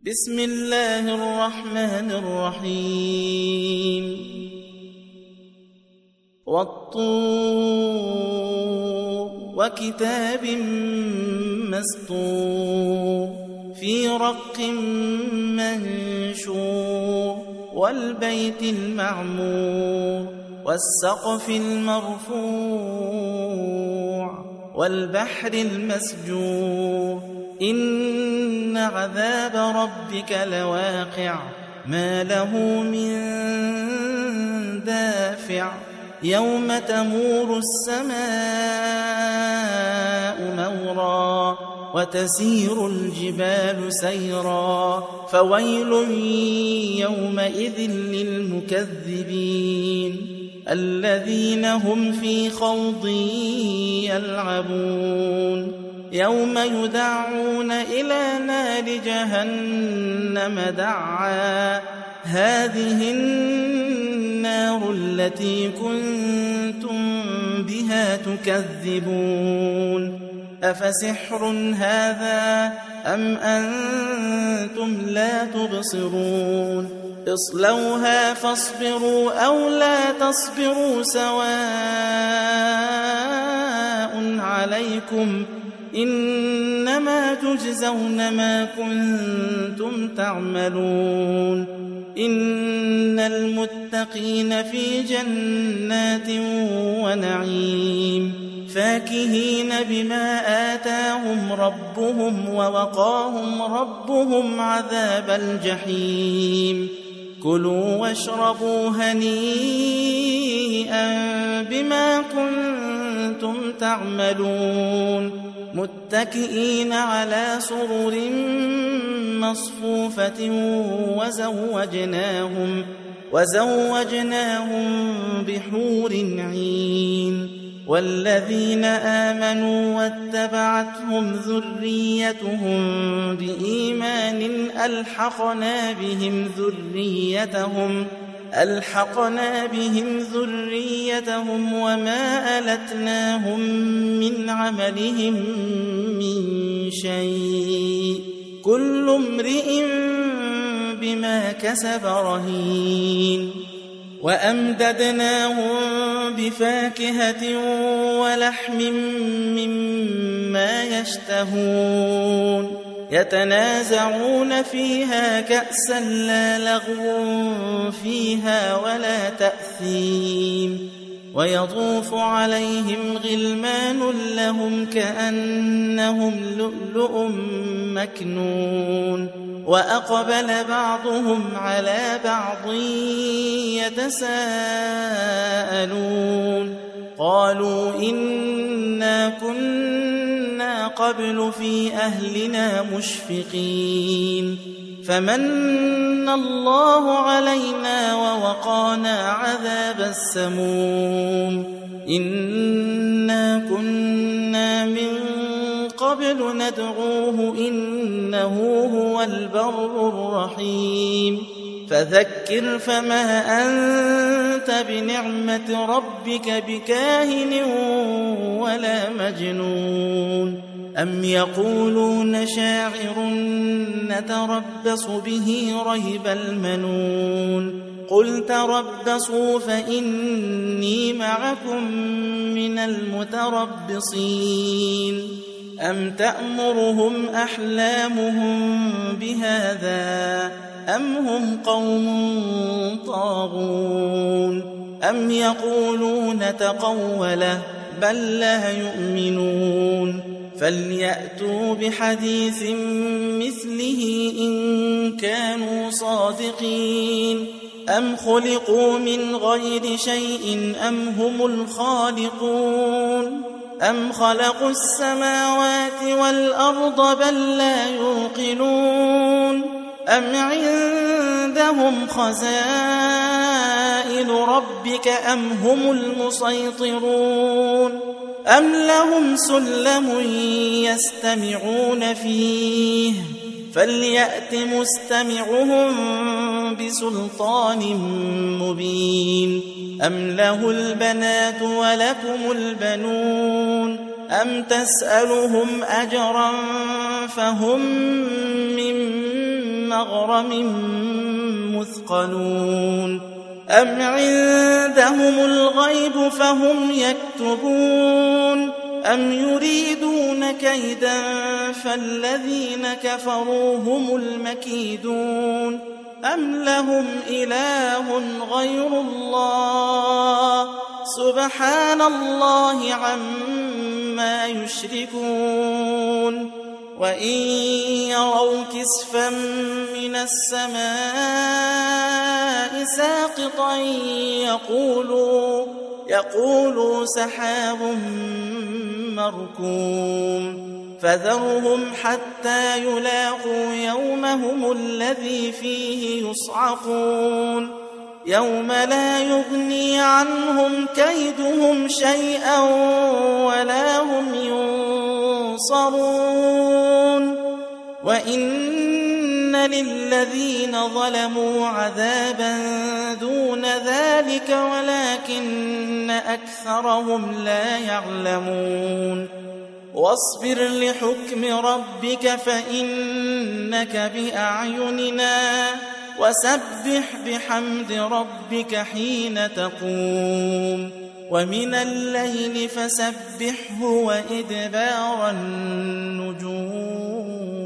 بسم الله الرحمن الرحيم والطور وكتاب مسطور في رق منشور والبيت المعمور والسقف المرفوع والبحر المسجور إن عذاب ربك لواقع ما له من دافع يوم تمور السماء مورا وتسير الجبال سيرا فويل يومئذ للمكذبين الذين هم في خوض يلعبون يوم يدعون إلى نار جهنم دعا هذه النار التي كنتم بها تكذبون أفسحر هذا أم أنتم لا تبصرون اصلوها فاصبروا أو لا تصبروا سواء عليكم إنما تجزون ما كنتم تعملون إن المتقين في جنات ونعيم فاكهين بما آتاهم ربهم ووقاهم ربهم عذاب الجحيم كلوا واشربوا هنيئا بما كنتم تعملون متكئين على سرر مصفوفة وزوجناهم بحور عين والذين آمنوا واتبعتهم ذريتهم بإيمان ألحقنا بهم ذريتهم وما ألتناهم من عملهم من شيء كل امرئ بما كسب رهين وأمددناهم بفاكهة ولحم مما يشتهون يتنازعون فيها كأسا لا لغو فيها ولا تأثيم ويطوف عليهم غلمان لهم كأنهم لؤلؤ مكنون وأقبل بعضهم على بعض يتساءلون قالوا إنا كنا قبل في أهلنا مشفقين فمن الله علينا ووقانا عذاب السموم إنا كنا من قبل ندعوه إنه هو البر الرحيم فذكر فما أنت بنعمة ربك بكاهن ولا مجنون أم يقولون شاعر نتربص به ريب المنون قل تربصوا فإني معكم من المتربصين أم تأمرهم أحلامهم بهذا أم هم قوم طاغون أم يقولون تقوله بل لا يؤمنون فليأتوا بحديث مثله إن كانوا صادقين أم خلقوا من غير شيء أم هم الخالقون أم خلقوا السماوات والأرض بل لا يوقنون أم عندهم خزائن ربك أم هم المسيطرون أم لهم سلم يستمعون فيه فليأت مستمعهم بسلطان مبين أم له البنات ولكم البنون أم تسألهم أجرا فهم من مغرم مثقلون أم عندهم الغيب فهم يكتبون أم يريدون كيدا فالذين كفروا هم المكيدون أم لهم إله غير الله سبحان الله عما يشركون وإن يروا كسفا من السماء ساقطا يقولوا سحاب مركوم فذرهم حتى يلاقوا يومهم الذي فيه يصعقون يوم لا يغني عنهم كيدهم شيئا ولا هم ينصرون وإن للذين ظلموا عذابا دون ذلك ولكن أكثرهم لا يعلمون واصبر لحكم ربك فإنك بأعيننا وسبح بحمد ربك حين تقوم ومن الليل فسبحه وإدبار النجوم